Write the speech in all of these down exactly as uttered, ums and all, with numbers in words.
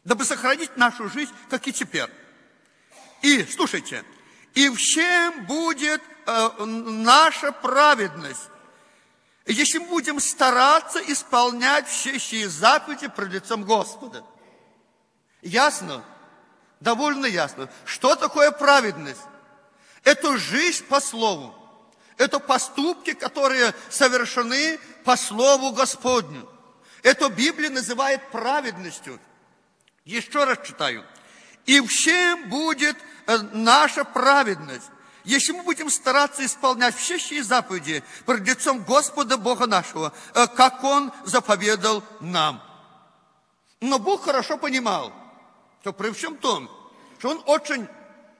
дабы сохранить нашу жизнь, как и теперь. И, слушайте, и в чем будет э, наша праведность, если мы будем стараться исполнять все сии заповеди пред лицом Господа? Ясно? Довольно ясно. Что такое праведность? Это жизнь по слову. Это поступки, которые совершены по слову Господню. Это Библия называет праведностью. Еще раз читаю. И в чем будет наша праведность, если мы будем стараться исполнять все сии заповеди пред лицом Господа Бога нашего, как Он заповедал нам. Но Бог хорошо понимал, что при всем том, что Он очень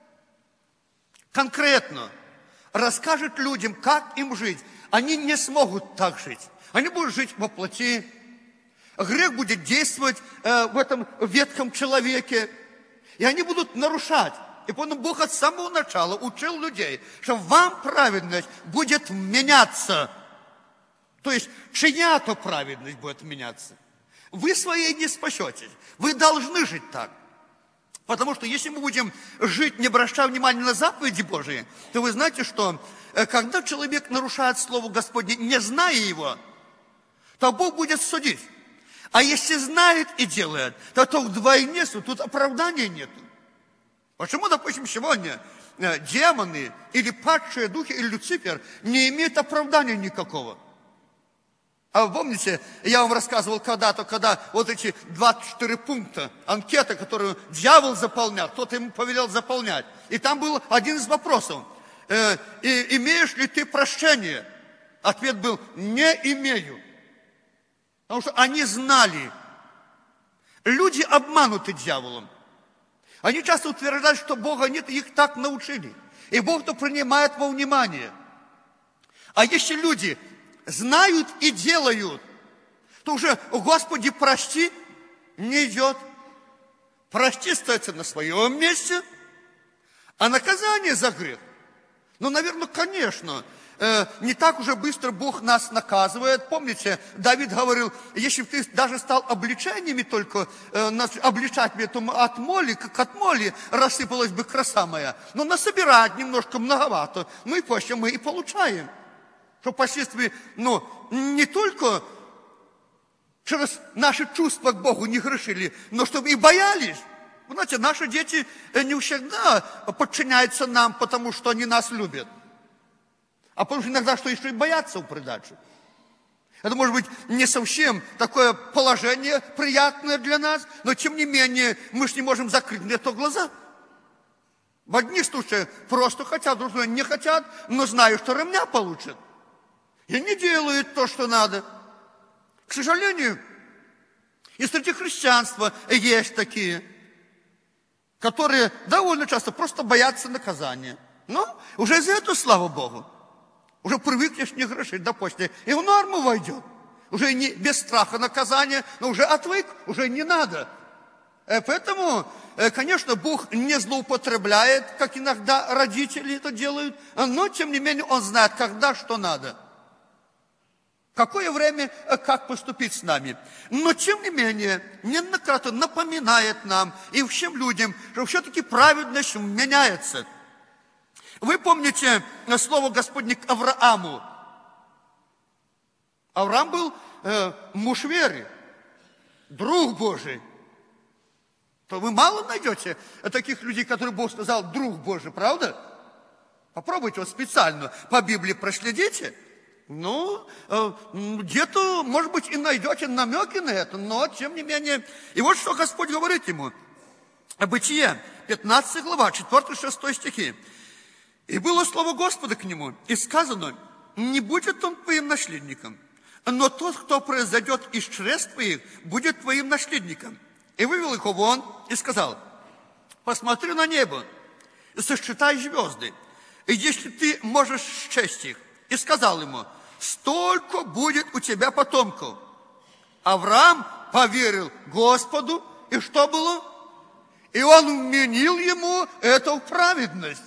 конкретно расскажет людям, как им жить. Они не смогут так жить. Они будут жить во плоти. Грех будет действовать э, в этом ветхом человеке. И они будут нарушать. И поэтому Бог от самого начала учил людей, что вам праведность будет меняться. То есть, чья-то праведность будет меняться. Вы своей не спасетесь. Вы должны жить так. Потому что если мы будем жить, не обращая внимания на заповеди Божии, то вы знаете, что когда человек нарушает Слово Господне, не зная его, то Бог будет судить. А если знает и делает, то, то вдвойне суд, тут оправдания нет. Почему, допустим, сегодня демоны или падшие духи, или Люцифер не имеют оправдания никакого? А вы помните, я вам рассказывал когда-то, когда вот эти двадцать четыре пункта, анкета, которую дьявол заполнял, кто-то ему повелел заполнять. И там был один из вопросов. Э, и, имеешь ли ты прощение? Ответ был, не имею. Потому что они знали. Люди обмануты дьяволом. Они часто утверждают, что Бога нет, и их так научили. И Бог-то принимает во внимание. А если люди знают и делают, то уже, Господи, прости, не идет. Прости остается на своем месте, а наказание за грех. Ну, наверное, конечно, э, не так уже быстро Бог нас наказывает. Помните, Давид говорил, если бы ты даже стал обличениями только, э, нас, обличать меня, то от моли, как от моли рассыпалась бы краса моя. Но насобирать немножко многовато, ну и после мы и получаем. Что впоследствии, ну, не только через наши чувства к Богу не грешили, но чтобы и боялись. Вы знаете, наши дети не всегда подчиняются нам, потому что они нас любят. А потому что иногда, что еще и боятся в придачу. Это может быть не совсем такое положение приятное для нас, но тем не менее мы же не можем закрыть на это глаза. В одних случаях просто хотят, в других не хотят, но знают, что ремня получат. И не делают то, что надо. К сожалению, и среди христианства есть такие, которые довольно часто просто боятся наказания. Но уже за это, слава Богу, уже привыкнешь не грешить, да после, и в норму войдет. Уже не без страха наказания, но уже отвык, уже не надо. Поэтому, конечно, Бог не злоупотребляет, как иногда родители это делают, но, тем не менее, Он знает, когда что надо. Какое время, как поступить с нами. Но, тем не менее, неоднократно напоминает нам и всем людям, что все-таки праведность меняется. Вы помните слово Господне к Аврааму? Авраам был э, муж веры, друг Божий. То вы мало найдете таких людей, которые Бог сказал, друг Божий, правда? Попробуйте вот специально по Библии проследите. Ну, где-то, может быть, и найдете намеки на это, но, тем не менее, и вот что Господь говорит ему. Бытие, пятнадцатая глава, четвёртый-шестой стихи. «И было слово Господа к нему, и сказано, не будет он твоим наследником, но тот, кто произойдет из чресл твоих, будет твоим наследником. И вывел их вон, и сказал, посмотри на небо, и сосчитай звезды, и если ты можешь счесть их, и сказал ему, столько будет у тебя потомков. Авраам поверил Господу, и что было? И он вменил ему это в праведность.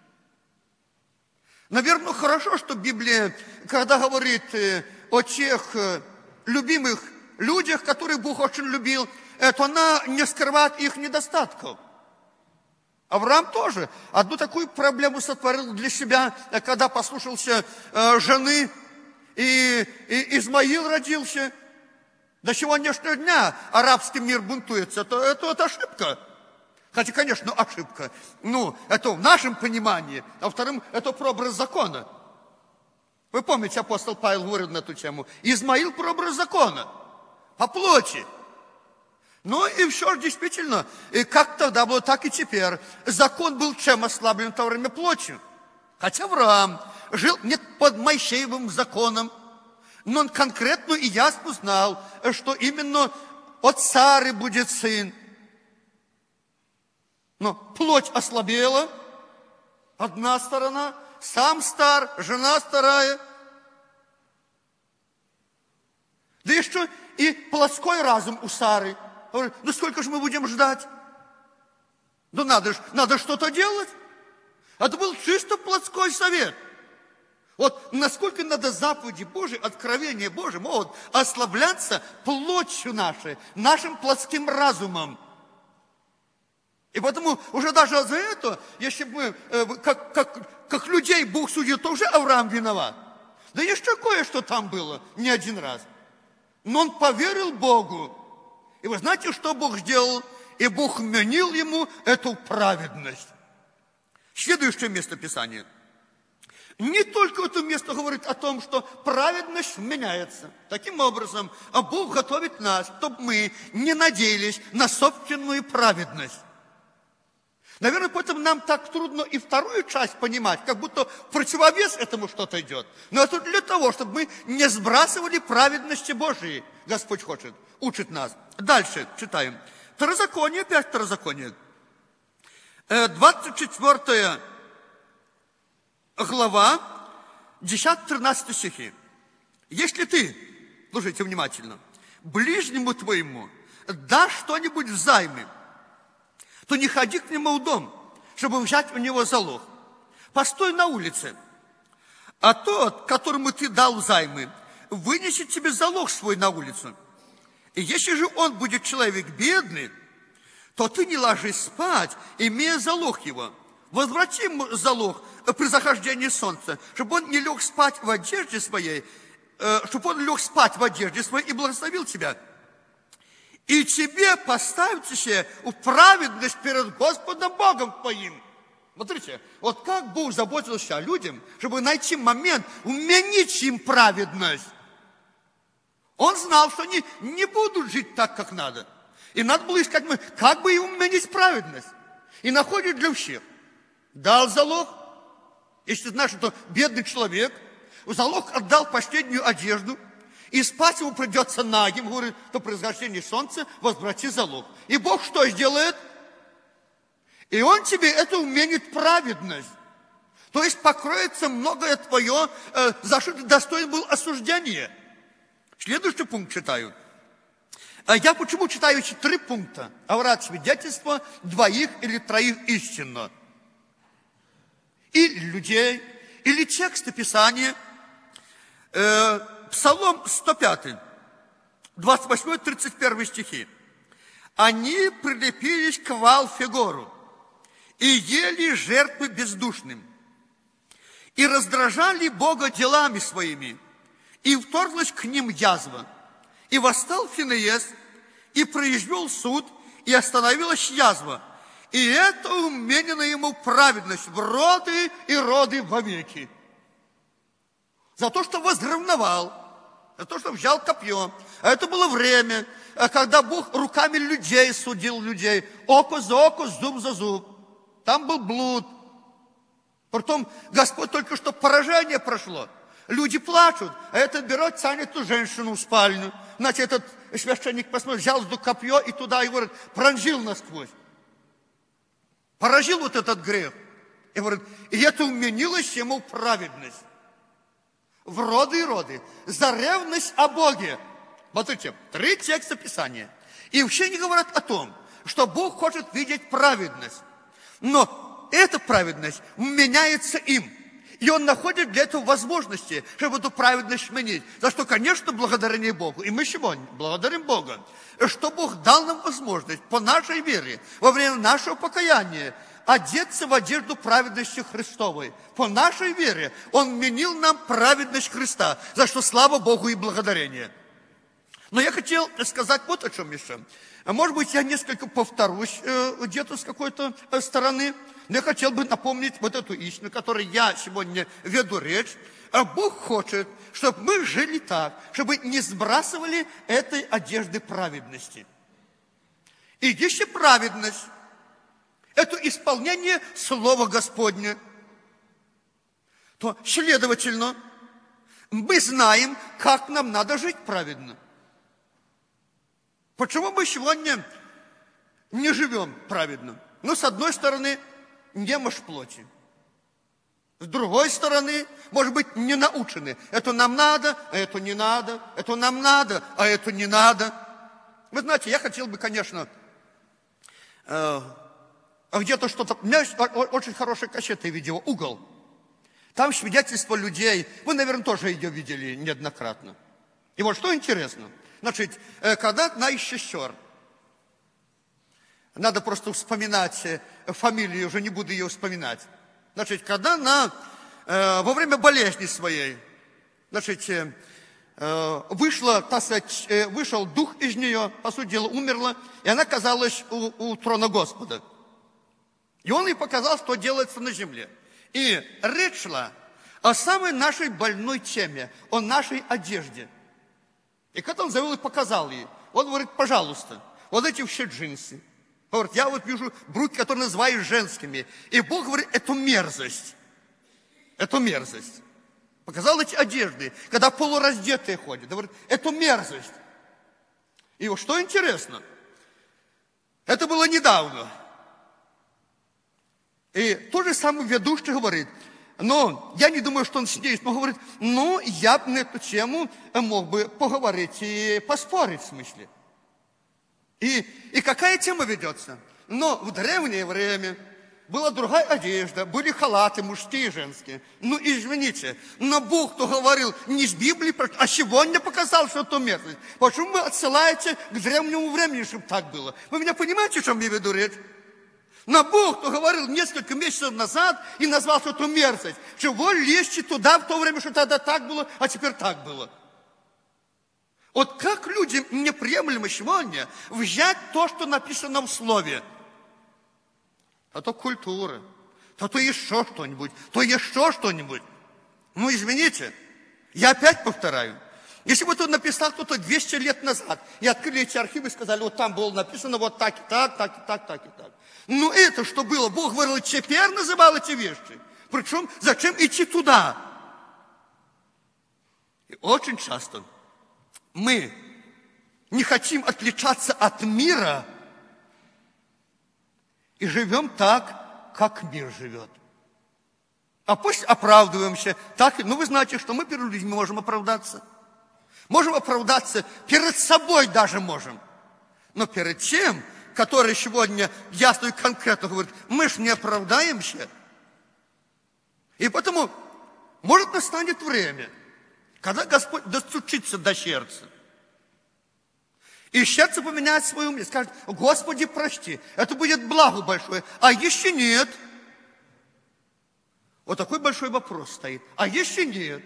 Наверное, хорошо, что Библия, когда говорит о тех любимых людях, которых Бог очень любил, то она не скрывает их недостатков. Авраам тоже одну такую проблему сотворил для себя, когда послушался э, жены, и, и Измаил родился. До сегодняшнего дня арабский мир бунтуется. Это, это, это ошибка. Хотя, конечно, ошибка. Ну, это в нашем понимании. А во-вторых, это прообраз закона. Вы помните, апостол Павел говорил на эту тему. Измаил прообраз закона. По плоти. Ну и все же действительно, и как тогда было, так и теперь. Закон был чем ослаблен в то время плотью? Хотя Авраам жил не под Моисеевым законом, но он конкретно и ясно знал, что именно от Сары будет сын. Но плоть ослабела, одна сторона, сам стар, жена старая. Да еще и плотской разум у Сары. Говорит, ну сколько же мы будем ждать? Ну надо, надо что-то делать. Это был чисто плотской совет. Вот насколько надо заповеди Божьи, откровения Божьи могут ослабляться плотью нашей, нашим плотским разумом. И поэтому уже даже за это, если бы мы, как, как, как людей Бог судил, то уже Авраам виноват. Да еще кое-что там было, не один раз. Но он поверил Богу. И вы знаете, что Бог сделал? И Бог вменил ему эту праведность. Следующее место Писания. Не только это место говорит о том, что праведность меняется. Таким образом, Бог готовит нас, чтобы мы не надеялись на собственную праведность. Наверное, поэтому нам так трудно и вторую часть понимать, как будто в противовес этому что-то идет. Но это для того, чтобы мы не сбрасывали праведности Божией. Господь хочет, учит нас. Дальше читаем. Второзаконие, опять Второзаконие. двадцать четвёртая глава, десятый-тринадцатый стихи. Если ты, слушайте внимательно, ближнему твоему дашь что-нибудь взаймы, то не ходи к нему в дом, чтобы взять у него залог. Постой на улице, а тот, которому ты дал взаймы, вынесет тебе залог свой на улицу. И если же он будет человек бедный, то ты не ложись спать, имея залог его. Возврати ему залог при захождении солнца, чтобы он не лег спать в одежде своей, чтобы он лег спать в одежде своей и благословил тебя. И тебе поставьте себе праведность перед Господом Богом твоим. Смотрите, вот как Бог заботился о людях, чтобы найти момент, уменить им праведность. Он знал, что они не будут жить так, как надо. И надо было искать, как бы им уменить праведность. И находит для всех. Дал залог. Если знаешь, что бедный человек, залог отдал последнюю одежду, и спать ему придется нагим, говорит, то при захождении солнца возврати залог. И Бог что сделает? И Он тебе это уменит праведность. То есть покроется многое твое, э, за что ты достоин был осуждения. Следующий пункт читаю. Я почему читаю эти три пункта? Говорят, свидетельство двоих или троих истинно. Или людей, или тексты Писания. Э, Псалом сто пятый, двадцать восьмой тридцать первый стихи. Они прилепились к Ваал-Фегору и ели жертвы бездушным, и раздражали Бога делами своими, и вторглась к ним язва. И восстал Финеес, и произвел суд, и остановилась язва. И это уменено ему праведность в роды и роды вовеки. За то, что возревновал, за то, что взял копье. А это было время, когда Бог руками людей судил людей. Око за око, зуб за зуб. Там был блуд. Потом Господь только что поражение прошло. Люди плачут, а этот берет, тянет эту женщину в спальню. Значит, этот священник посмотрел, взял копье и туда, и говорит, пронзил насквозь. Поразил вот этот грех. И говорит, и это уменилось ему праведность. В роды и роды. За ревность о Боге. Смотрите, три текста Писания. И вообще не говорят о том, что Бог хочет видеть праведность. Но эта праведность меняется им. И он находит для этого возможности, чтобы эту праведность сменить. За что, конечно, благодарение Богу. И мы сегодня благодарим Бога, что Бог дал нам возможность по нашей вере, во время нашего покаяния, одеться в одежду праведности Христовой. По нашей вере Он вменил нам праведность Христа, за что слава Богу и благодарение. Но я хотел сказать вот о чем еще. Может быть, я несколько повторюсь э, где-то с какой-то э, стороны, но я хотел бы напомнить вот эту истину, которой я сегодня веду речь. А Бог хочет, чтобы мы жили так, чтобы не сбрасывали этой одежды праведности. И если праведность – это исполнение Слова Господня, то, следовательно, мы знаем, как нам надо жить праведно. Почему мы сегодня не живем праведно? Ну, с одной стороны, немощь плоти. С другой стороны, может быть, не научены. Это нам надо, а это не надо. Это нам надо, а это не надо. Вы знаете, я хотел бы, конечно, э, где-то что-то... У меня есть очень хорошая кассета, я видел, «Угол». Там свидетельства людей. Вы, наверное, тоже ее видели неоднократно. И вот что интересно. Значит, когда одна из сестер, надо просто вспоминать фамилию, уже не буду ее вспоминать. Значит, когда она э, во время болезни своей, значит, э, вышла, так сказать, э, вышел дух из нее, по сути дела, умерла, и она оказалась у, у трона Господа. И он ей показал, что делается на земле. И речь шла о самой нашей больной теме, о нашей одежде. И когда он завел и показал ей, он говорит, пожалуйста, вот эти все джинсы. Он говорит, я вот вижу брюки, которые называю женскими. И Бог говорит, это мерзость. Это мерзость. Показал эти одежды, когда полураздетые ходят. Он говорит, это мерзость. И вот что интересно, это было недавно. И тот же самый ведущий говорит, но я не думаю, что он сидит, но говорит, ну, я бы на эту тему мог бы поговорить и поспорить в смысле. И, и какая тема ведется? Но в древнее время была другая одежда, были халаты мужские и женские. Ну, извините, но Бог-то говорил не с Библии, а сегодня показал, что это мерзость. Почему вы отсылаете к древнему времени, чтобы так было? Вы меня понимаете, о чем я веду речь? Но Бог, кто говорил несколько месяцев назад и назвал, что это мерзость, что вы лезьте туда в то время, что тогда так было, а теперь так было. Вот как людям неприемлемо сегодня взять то, что написано в Слове. А то культура, то то еще что-нибудь, то еще что-нибудь. Ну, извините, я опять повторяю. Если бы это написал кто-то двести лет назад, и открыли эти архивы и сказали, вот там было написано вот так и так, так и так, так и так. Ну это что было? Бог говорил, теперь называл эти вещи. Причем зачем идти туда? И очень часто мы не хотим отличаться от мира и живем так, как мир живет. А пусть оправдываемся. Так, ну вы знаете, что мы перед людьми можем оправдаться. Можем оправдаться, перед собой даже можем. Но перед тем, который сегодня ясно и конкретно говорит, мы ж не оправдаемся. И потому, может, настанет время, когда Господь достучится до сердца. И сердце поменяет свое ум и скажет, Господи, прости, это будет благо большое. А если нет? Вот такой большой вопрос стоит. А если нет?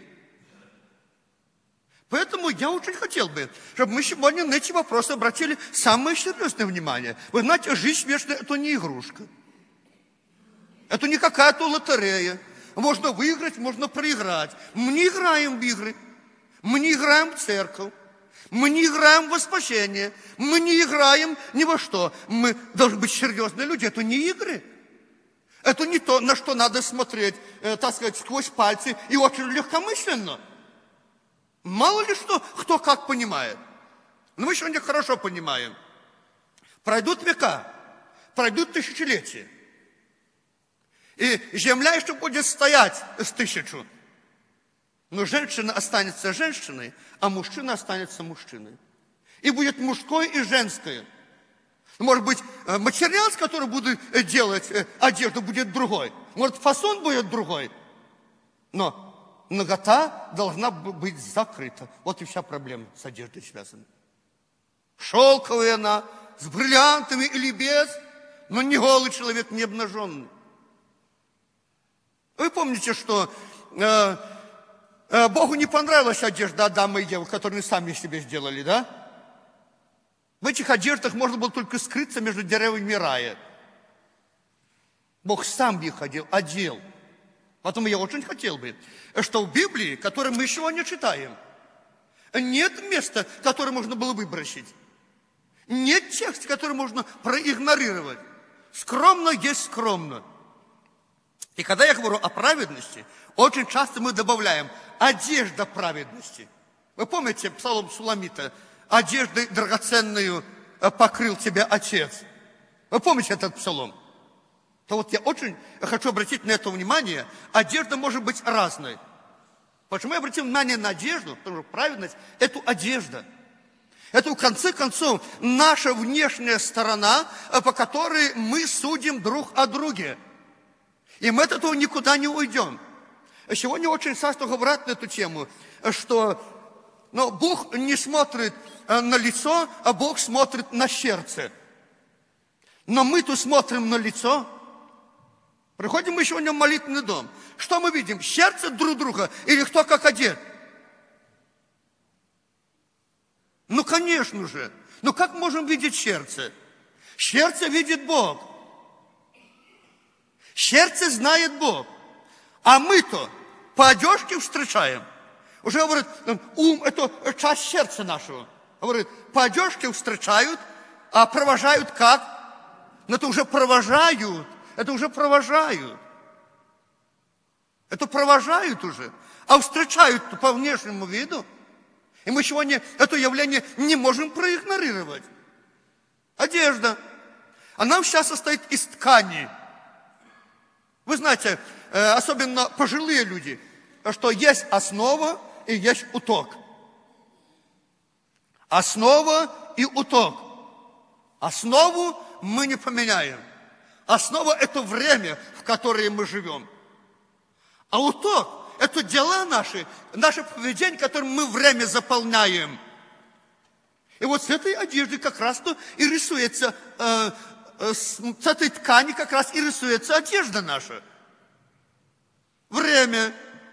Поэтому я очень хотел бы, чтобы мы сегодня на эти вопросы обратили самое серьезное внимание. Вы знаете, жизнь вечная – это не игрушка. Это не какая-то лотерея. Можно выиграть, можно проиграть. Мы не играем в игры. Мы не играем в церковь. Мы не играем во спасение. Мы не играем ни во что. Мы должны быть серьезные люди. Это не игры. Это не то, на что надо смотреть, э, так сказать, сквозь пальцы и очень легкомысленно. Мало ли что, кто как понимает. Но мы сегодня хорошо понимаем. Пройдут века, пройдут тысячелетия. И земля еще будет стоять с тысячу. Но женщина останется женщиной, а мужчина останется мужчиной. И будет мужское и женское. Может быть, материал, с которым будут делать одежду, будет другой. Может, фасон будет другой. Но нагота должна быть закрыта. Вот и вся проблема с одеждой связана. Шелковая она, с бриллиантами или без, но не голый человек, не обнаженный. Вы помните, что э, э, Богу не понравилась одежда Адама и Евы, которую они сами себе сделали, да? В этих одеждах можно было только скрыться между деревьями рая. Бог сам их одел, одел. Поэтому я очень хотел бы, что в Библии, которую мы сегодня читаем, нет места, которое можно было выбросить. Нет текста, который можно проигнорировать. Скромно есть скромно. И когда я говорю о праведности, очень часто мы добавляем одежда праведности. Вы помните псалом Суламита? Одеждой драгоценную покрыл тебя Отец. Вы помните этот псалом? То вот я очень хочу обратить на это внимание. Одежда может быть разной. Почему я обратил внимание на одежду? Потому что праведность – это одежда. Это, в конце концов, наша внешняя сторона, по которой мы судим друг о друге. И мы от этого никуда не уйдем. Сегодня очень часто говорят на эту тему, что ну, Бог не смотрит на лицо, а Бог смотрит на сердце. Но мы тут смотрим на лицо. Приходим мы сегодня в молитвенный дом. Что мы видим? Сердце друг друга или кто как одет? Ну, конечно же. Но как можем видеть сердце? Сердце видит Бог. Сердце знает Бог. А мы-то по одежке встречаем. Уже говорят, ум – это часть сердца нашего. Говорят, по одежке встречают, а провожают как? Но это уже провожают. Это уже провожают. Это провожают уже. А встречают по внешнему виду. И мы сегодня это явление не можем проигнорировать. Одежда. Она сейчас состоит из ткани. Вы знаете, особенно пожилые люди, что есть основа и есть уток. Основа и уток. Основу мы не поменяем. Основа – это время, в которое мы живем. А уток – это дела наши, наше поведение, которым мы время заполняем. И вот с этой одеждой как раз-то и рисуется, э, э, с, с этой ткани как раз и рисуется одежда наша. Время.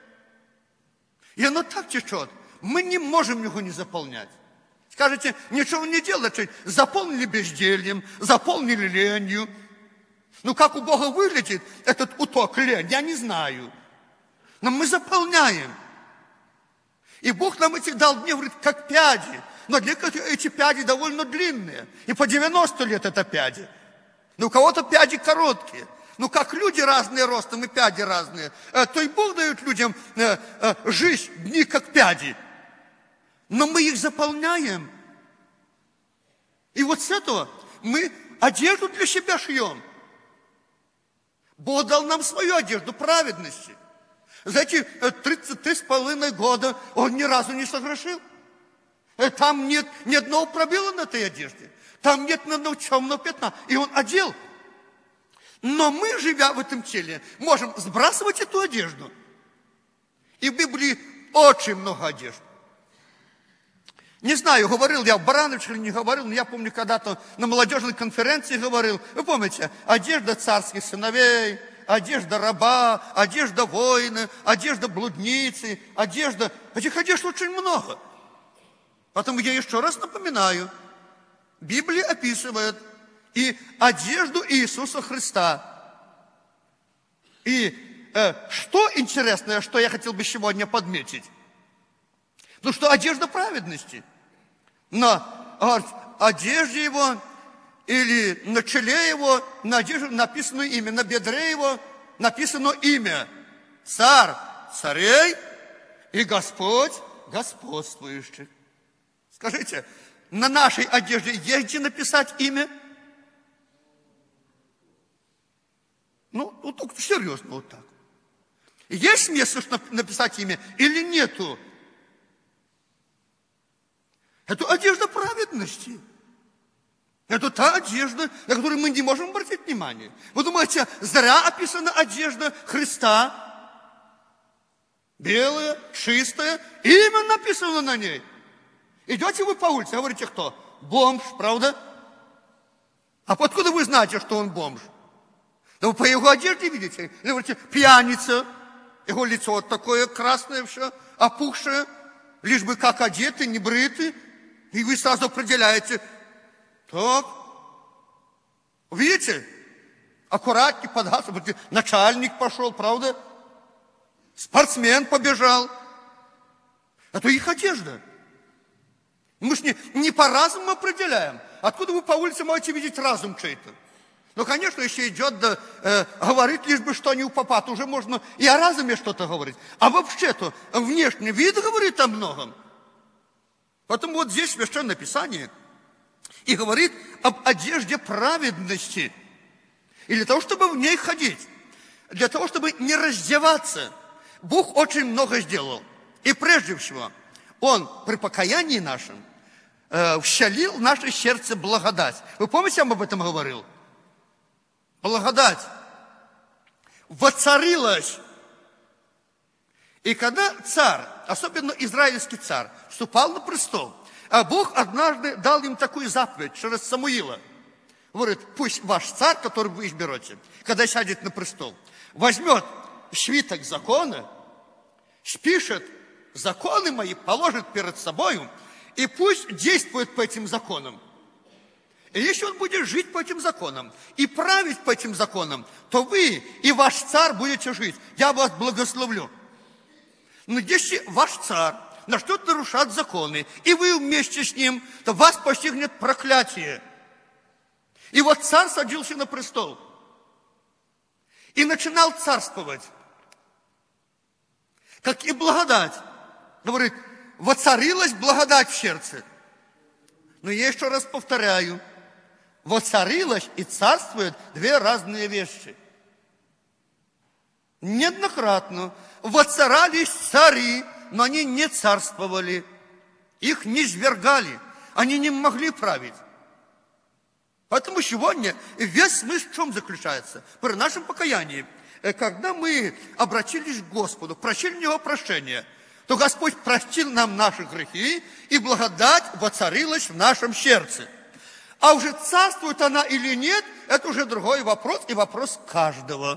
И оно так течет. Мы не можем его не заполнять. Скажете, ничего не делать, заполнили бездельем, заполнили ленью. Ну, как у Бога выглядит этот уток лень, я не знаю. Но мы заполняем. И Бог нам эти дал дни, говорит, как пяди. Но для некоторых эти пяди довольно длинные. И по девяносто лет это пяди. Но у кого-то пяди короткие. Ну, как люди разные ростом и пяди разные, то и Бог дает людям жизнь, дни как пяди. Но мы их заполняем. И вот с этого мы одежду для себя шьем. Бог дал нам свою одежду праведности. За эти тридцать три с половиной года Он ни разу не согрешил. Там нет ни одного пробела на этой одежде. Там нет ни одного темного пятна. И Он одел. Но мы, живя в этом теле, можем сбрасывать эту одежду. И в Библии очень много одежд. Не знаю, говорил я в Барановичах или не говорил, но я помню, когда-то на молодежной конференции говорил. Вы помните, одежда царских сыновей, одежда раба, одежда воина, одежда блудницы, одежда... Этих одежд очень много. Поэтому я еще раз напоминаю. Библия описывает и одежду Иисуса Христа. И э, что интересное, что я хотел бы сегодня подметить? Ну что одежда праведности. На одежде его или на челе его, на одежде написано имя, на бедре его написано имя. Царь царей и Господь господствующих. Скажите, на нашей одежде есть где написать имя? Ну, вот так, серьезно, вот так. Есть место, чтобы написать имя или нету? Это одежда праведности. Это та одежда, на которую мы не можем обратить внимание. Вы думаете, зря описана одежда Христа? белая, чистая, имя написано на ней. Идете вы по улице, говорите, кто? Бомж, правда? А откуда вы знаете, что он бомж? Да вы по его одежде видите. Или говорите, пьяница. Его лицо вот такое красное все, опухшее. Лишь бы как одеты, не брыты. И вы сразу определяете. Так. Видите? Аккуратней подался. Начальник пошел, правда? Спортсмен побежал. Это их одежда. Мы же не, не по разуму определяем. Откуда вы по улице можете видеть разум чей-то? Ну, конечно, если идет, да, э, говорит, лишь бы что не у папа, то уже можно и о разуме что-то говорить. А вообще-то внешний вид говорит о многом. Поэтому вот здесь Священное Писание и говорит об одежде праведности. И для того, чтобы в ней ходить, для того, чтобы не раздеваться, Бог очень много сделал. И прежде всего, Он при покаянии нашем э, вселил в наше сердце благодать. Вы помните, я вам об этом говорил? Благодать воцарилась. И когда царь, особенно израильский царь, вступал на престол, а Бог однажды дал им такую заповедь через Самуила. Говорит, пусть ваш царь, который вы изберете, когда сядет на престол, возьмет свиток закона, спишет законы мои, положит перед собою, и пусть действует по этим законам. И если он будет жить по этим законам и править по этим законам, то вы и ваш царь будете жить. Я вас благословлю. Но если ваш царь начнет нарушать законы, и вы вместе с ним, то вас постигнет проклятие. И вот царь садился на престол и начинал царствовать. Как и благодать. Говорит, воцарилась благодать в сердце. Но я еще раз повторяю, воцарилась и царствует две разные вещи. Неоднократно воцарались цари, но они не царствовали. Их не свергали. Они не могли править. Поэтому сегодня весь смысл в чем заключается? При нашем покаянии, когда мы обратились к Господу, просили у Него прощения, то Господь простил нам наши грехи, и благодать воцарилась в нашем сердце. А уже царствует она или нет, это уже другой вопрос, и вопрос каждого.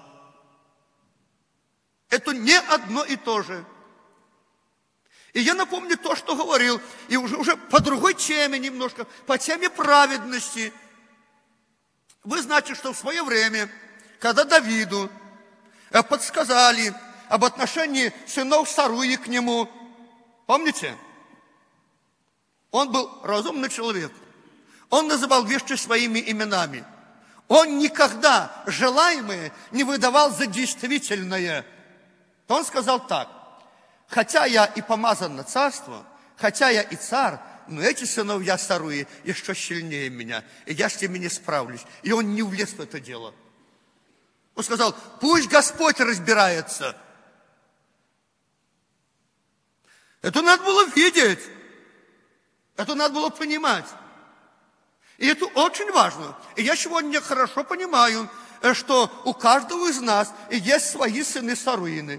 Это не одно и то же. И я напомню то, что говорил, и уже, уже по другой теме немножко, по теме праведности. Вы знаете, что в свое время, когда Давиду подсказали об отношении сынов Саруи к нему, помните? Он был разумный человек. Он называл вещи своими именами. Он никогда желаемое не выдавал за действительное. То он сказал так: хотя я и помазан на царство, хотя я и царь, но эти сыновья Саруи еще сильнее меня, и я с ними не справлюсь. И он не влез в это дело. Он сказал, пусть Господь разбирается. Это надо было видеть. Это надо было понимать. И это очень важно. И я сегодня хорошо понимаю, что у каждого из нас есть свои сыны Саруины,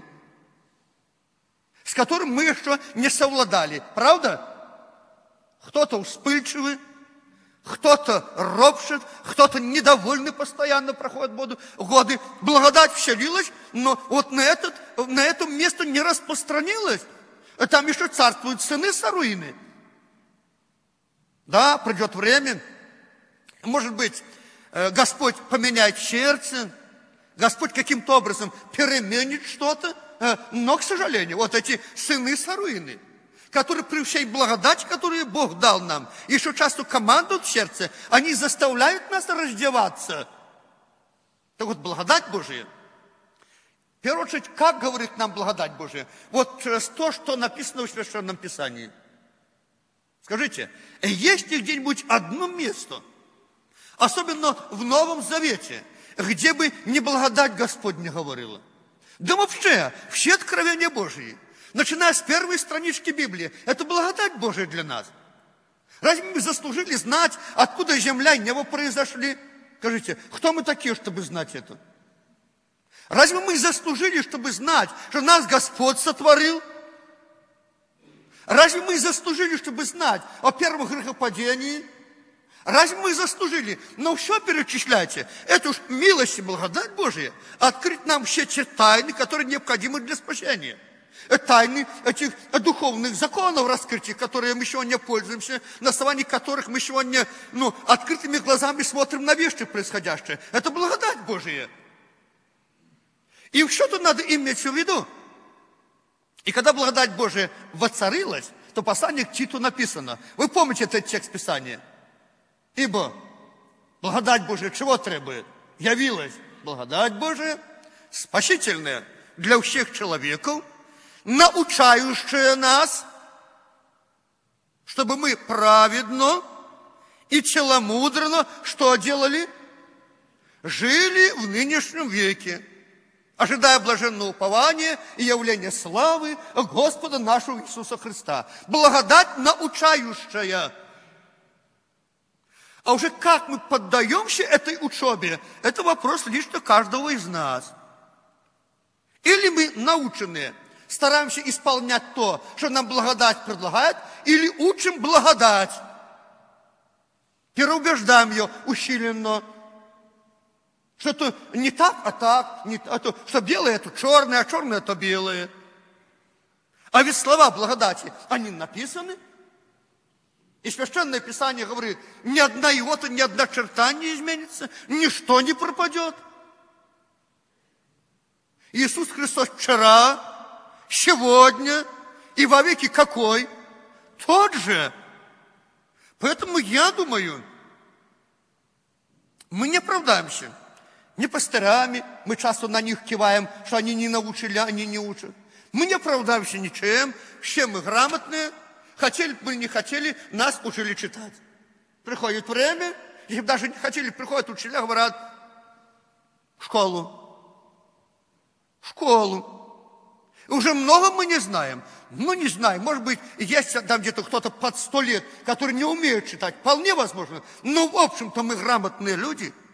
с которым мы еще не совладали. Правда? Кто-то вспыльчивый, кто-то ропщет, кто-то недовольный постоянно, проходят годы. Благодать вселилась, но вот на, этот, на это место не распространилась. Там еще царствуют сыны Саруины. Да, придет время. Может быть, Господь поменяет сердце, Господь каким-то образом переменит что-то. Но, к сожалению, вот эти сыны Саруины, которые при всей благодати, которую Бог дал нам, еще часто командуют в сердце, они заставляют нас раздеваться. Так вот, благодать Божия. В первую очередь, как говорит нам благодать Божия? Вот через то, что написано в Священном Писании. Скажите, есть ли где-нибудь одно место, особенно в Новом Завете, где бы не благодать Господня говорила? Да вообще, все откровения Божьи, начиная с первой странички Библии, это благодать Божия для нас. Разве мы заслужили знать, откуда земля и небо произошли? Скажите, кто мы такие, чтобы знать это? Разве мы заслужили, чтобы знать, что нас Господь сотворил? Разве мы заслужили, чтобы знать о первом грехопадении? Разве мы заслужили? Но все перечисляйте. Это уж милость и благодать Божия. Открыть нам все те тайны, которые необходимы для спасения. Тайны этих духовных законов раскрытия, которые мы сегодня пользуемся, на основании которых мы сегодня ну, открытыми глазами смотрим на вещи происходящие. Это благодать Божия. И что тут надо иметь в виду? И когда благодать Божия воцарилась, то в послании к Титу написано. Вы помните этот текст Писания? Ибо благодать Божия чего требует? Явилась благодать Божия, спасительная для всех человеков, научающая нас, чтобы мы праведно и целомудренно что делали? Жили в нынешнем веке, ожидая блаженного упования и явления славы Господа нашего Иисуса Христа. Благодать научающая. А уже как мы поддаемся этой учебе, это вопрос лично каждого из нас. Или мы наученные, стараемся исполнять то, что нам благодать предлагает, или учим благодать, переубеждаем ее усиленно, что это не так, а так, не, а то, что белое это черное, а черное это белое. А ведь слова благодати, они написаны. И Священное Писание говорит, ни одна иота, ни одна черта не изменится, ничто не пропадет. Иисус Христос вчера, сегодня и во веки какой? Тот же. Поэтому я думаю, мы не оправдаемся. Не пастырями, мы часто на них киваем, что они не научили, они не учат. Мы не оправдаемся ничем, все мы грамотные. Хотели бы, не хотели, нас учили читать. Приходит время, если бы даже не хотели, приходят учителя, говорят, в школу. В школу. И уже много мы не знаем. Ну, не знаем. Может быть, есть там где-то кто-то под сто лет, который не умеет читать. Вполне возможно. Но, в общем-то, мы грамотные люди.